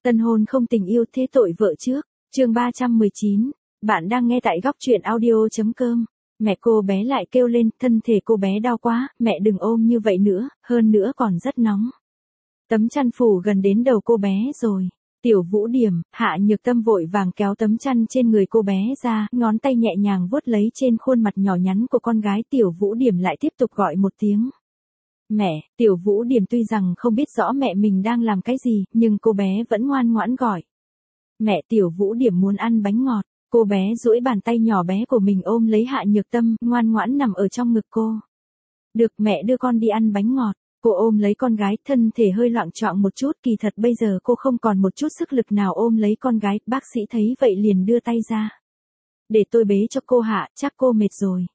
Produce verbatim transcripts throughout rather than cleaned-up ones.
Tân hôn không tình yêu thế tội vợ trước. Chương ba trăm mười chín. Bạn đang nghe tại góc truyện audio chấm com. Mẹ cô bé lại kêu lên, thân thể cô bé đau quá, mẹ đừng ôm như vậy nữa, hơn nữa còn rất nóng. Tấm chăn phủ gần đến đầu cô bé rồi. Tiểu Vũ Điểm, Hạ Nhược Tâm vội vàng kéo tấm chăn trên người cô bé ra, ngón tay nhẹ nhàng vuốt lấy trên khuôn mặt nhỏ nhắn của con gái. Tiểu Vũ Điểm lại tiếp tục gọi một tiếng. Mẹ. Tiểu Vũ Điểm tuy rằng không biết rõ mẹ mình đang làm cái gì, nhưng cô bé vẫn ngoan ngoãn gọi. Mẹ. Tiểu Vũ Điểm muốn ăn bánh ngọt. Cô bé duỗi bàn tay nhỏ bé của mình ôm lấy Hạ Nhược Tâm, ngoan ngoãn nằm ở trong ngực cô. Được, mẹ đưa con đi ăn bánh ngọt. Cô ôm lấy con gái, thân thể hơi loạng choạng một chút, kỳ thật bây giờ cô không còn một chút sức lực nào ôm lấy con gái. Bác sĩ thấy vậy liền đưa tay ra. Để tôi bế cho cô Hạ, chắc cô mệt rồi.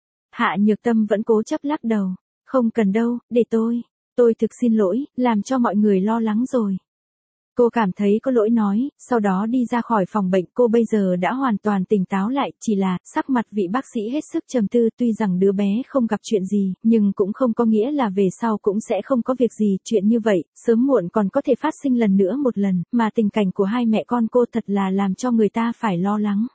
Hạ Nhược Tâm vẫn cố chấp lắc đầu. Không cần đâu, để tôi. Tôi thực xin lỗi, làm cho mọi người lo lắng rồi. Cô cảm thấy có lỗi nói, sau đó đi ra khỏi phòng bệnh. Cô bây giờ đã hoàn toàn tỉnh táo lại, chỉ là, sắc mặt vị bác sĩ hết sức trầm tư. Tuy rằng đứa bé không gặp chuyện gì, nhưng cũng không có nghĩa là về sau cũng sẽ không có việc gì. Chuyện như vậy, sớm muộn còn có thể phát sinh lần nữa một lần, mà tình cảnh của hai mẹ con cô thật là làm cho người ta phải lo lắng.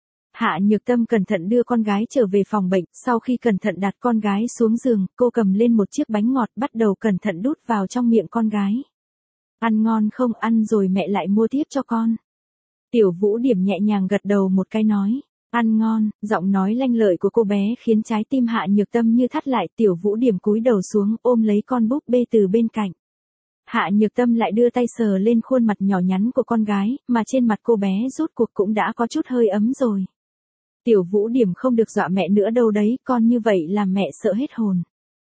Hạ Nhược Tâm cẩn thận đưa con gái trở về phòng bệnh, sau khi cẩn thận đặt con gái xuống giường, cô cầm lên một chiếc bánh ngọt bắt đầu cẩn thận đút vào trong miệng con gái. Ăn ngon không? Ăn rồi mẹ lại mua tiếp cho con. Tiểu Vũ Điểm nhẹ nhàng gật đầu một cái nói. Ăn ngon. Giọng nói lanh lợi của cô bé khiến trái tim Hạ Nhược Tâm như thắt lại. Tiểu Vũ Điểm cúi đầu xuống ôm lấy con búp bê từ bên cạnh. Hạ Nhược Tâm lại đưa tay sờ lên khuôn mặt nhỏ nhắn của con gái, mà trên mặt cô bé rốt cuộc cũng đã có chút hơi ấm rồi. Tiểu Vũ Điểm không được dọa mẹ nữa đâu đấy, con như vậy làm mẹ sợ hết hồn.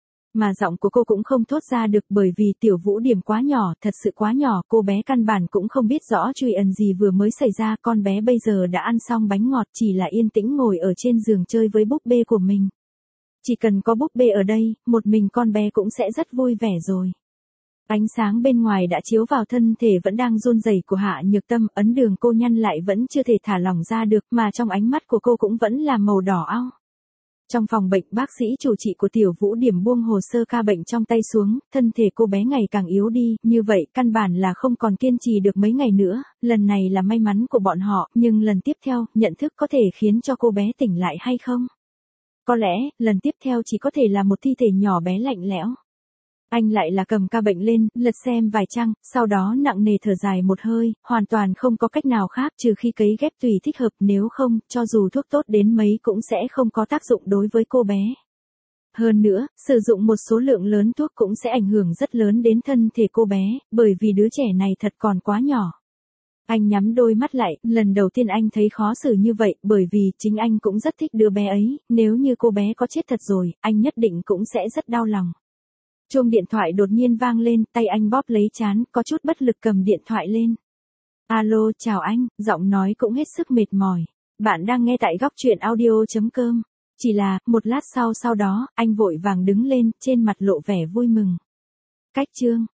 Mà giọng của cô cũng không thốt ra được bởi vì Tiểu Vũ Điểm quá nhỏ, thật sự quá nhỏ, cô bé căn bản cũng không biết rõ chuyện ẩn gì vừa mới xảy ra. Con bé bây giờ đã ăn xong bánh ngọt, chỉ là yên tĩnh ngồi ở trên giường chơi với búp bê của mình. Chỉ cần có búp bê ở đây, một mình con bé cũng sẽ rất vui vẻ rồi. Ánh sáng bên ngoài đã chiếu vào thân thể vẫn đang run rẩy của Hạ Nhược Tâm, ấn đường cô nhăn lại vẫn chưa thể thả lỏng ra được, mà trong ánh mắt của cô cũng vẫn là màu đỏ ao. Trong phòng bệnh, bác sĩ chủ trị của Tiểu Vũ Điểm buông hồ sơ ca bệnh trong tay xuống, thân thể cô bé ngày càng yếu đi, như vậy căn bản là không còn kiên trì được mấy ngày nữa. Lần này là may mắn của bọn họ, nhưng lần tiếp theo, nhận thức có thể khiến cho cô bé tỉnh lại hay không? Có lẽ, lần tiếp theo chỉ có thể là một thi thể nhỏ bé lạnh lẽo. Anh lại là cầm ca bệnh lên, lật xem vài trang, sau đó nặng nề thở dài một hơi, hoàn toàn không có cách nào khác trừ khi cấy ghép tùy thích hợp, nếu không, cho dù thuốc tốt đến mấy cũng sẽ không có tác dụng đối với cô bé. Hơn nữa, sử dụng một số lượng lớn thuốc cũng sẽ ảnh hưởng rất lớn đến thân thể cô bé, bởi vì đứa trẻ này thật còn quá nhỏ. Anh nhắm đôi mắt lại, lần đầu tiên anh thấy khó xử như vậy, bởi vì chính anh cũng rất thích đứa bé ấy, nếu như cô bé có chết thật rồi, anh nhất định cũng sẽ rất đau lòng. Chuông điện thoại đột nhiên vang lên, tay anh bóp lấy trán, có chút bất lực cầm điện thoại lên. Alo, chào anh, giọng nói cũng hết sức mệt mỏi. Bạn đang nghe tại góc truyện audio chấm com. Chỉ là, một lát sau sau đó, anh vội vàng đứng lên, trên mặt lộ vẻ vui mừng. Cách chương.